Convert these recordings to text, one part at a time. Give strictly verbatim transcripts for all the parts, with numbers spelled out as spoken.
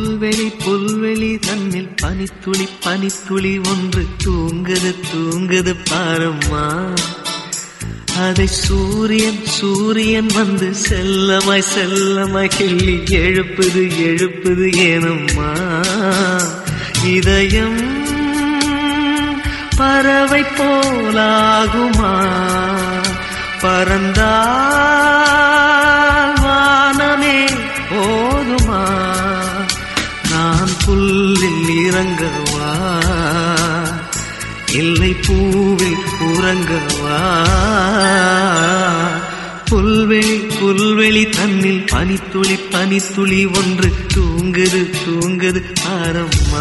புல்வெளி புல்வெளி தன்னில் பனித்துளி பனித்துளி ஒன்று தூங்குது தூங்குது பாரம்மா. அதை சூரியன் சூரியன் வந்து செல்லமாய் செல்லமாய் கிள்ளி எழுப்புது எழுப்புது ஏனம்மா. இதயம் பறவை போலாகுமா, பறந்தால் வானமே போதுமா. நான் புல்லில் இறங்கவா இல்லை பூவில் உறங்கவா. புல்வெளி புல்வெளி தன்னில் பனித்துளி பனித்துளி ஒன்று தூங்குது தூங்குது பாரம்மா.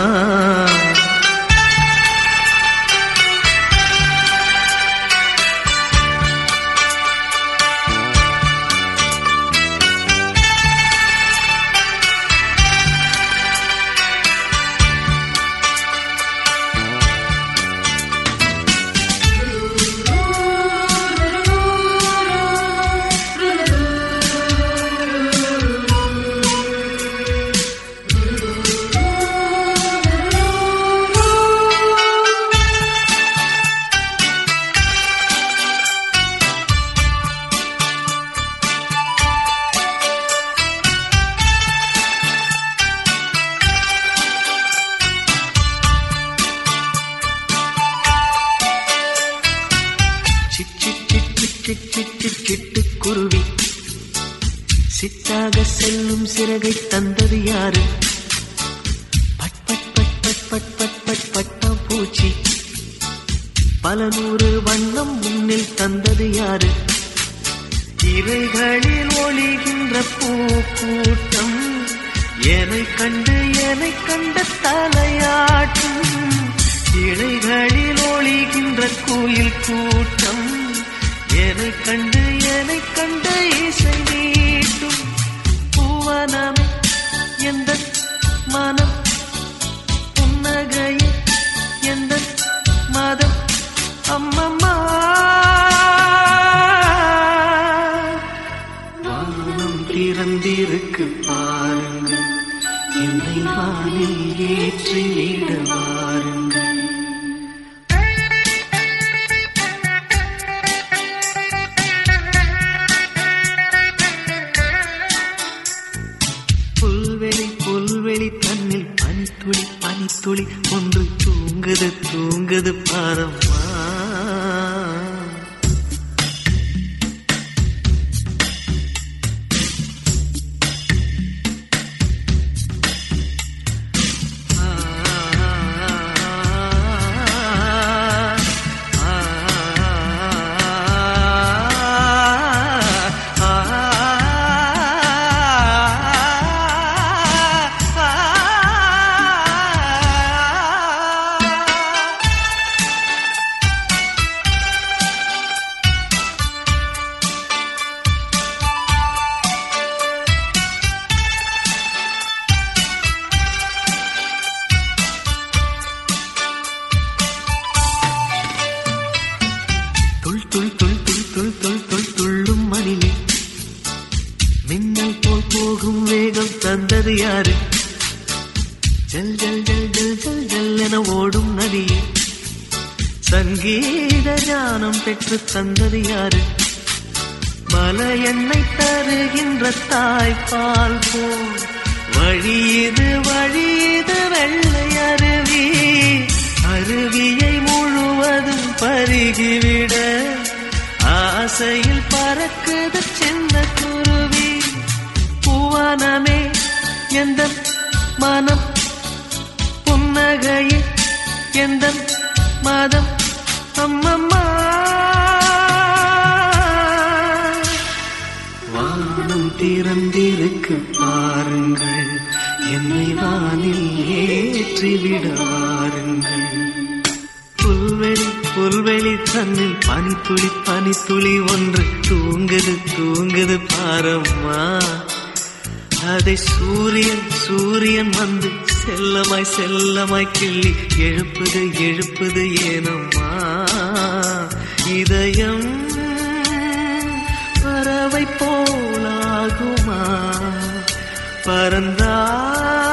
சிட்டுக்குருவி சிட்டாக செல்லும் சிறகை தந்தது யாரு? பட் பட் பட் பட் பட் பட் பட் பட்டாம் பூச்சி பல நூறு வண்ணம் முன்னில் தந்தது யாரு? இவைகளில் ஒளிகின்ற பூக்கூட்டம் என்னை கண்டு என்னை கண்ட தலையாட்டும். இலைகளில் ஒளிகின்ற கோயில் கூட்டம் என்னை கண்டு என்னை கண்ட இசை நீட்டும். பூவனமே எந்த மனம் புன்னகையே எந்த மதம் அம்மம்மா. வானம் திறந்திருக்கு பாருங்கள், என்னை வானில் ஏற்றி விட வாருங்கள். புல்வெளி புல்வெளி தன்னில் பனித்துளி பனித்துளி ஒன்று தூங்குது தூங்குது பாரம்மா. துள்ளும் மணிலே மின்னல் போல் போகும் வேகம் தந்தது யாரு? ஜல் ஜல் ஜல் ஜல் ஜல் ஜல் என ஓடும் நதியே சங்கீத ஞானம் பெற்று தந்தது யாரு? மலை எண்ணெய் தருகின்ற தாய்ப்பால் போல் வழியது வழியது வெள்ளை அருவி. அருவியை முழுவதும் பருகிவிட ஆசையில் பறக்குது சின்ன குருவி. பூவனமே எந்த மனம் புன்னகையே எந்த மதம் அம்மம்மா. வானம் திறந்திருக்கு பாருங்கள், என்னை வானில் ஏற்றிவிட வாருங்கள். புல்வெளி புல்வெளி தன்னில் பனித்துளி பனித்துளி ஒன்று தூங்குது தூங்குது பாரம்மா. அதை சூரியன் சூரியன் வந்து செல்லமாய் செல்லமாய் கிள்ளி எழுப்புது எழுப்புது ஏனம்மா. இதயம் பறவை போலாகுமா, பறந்தா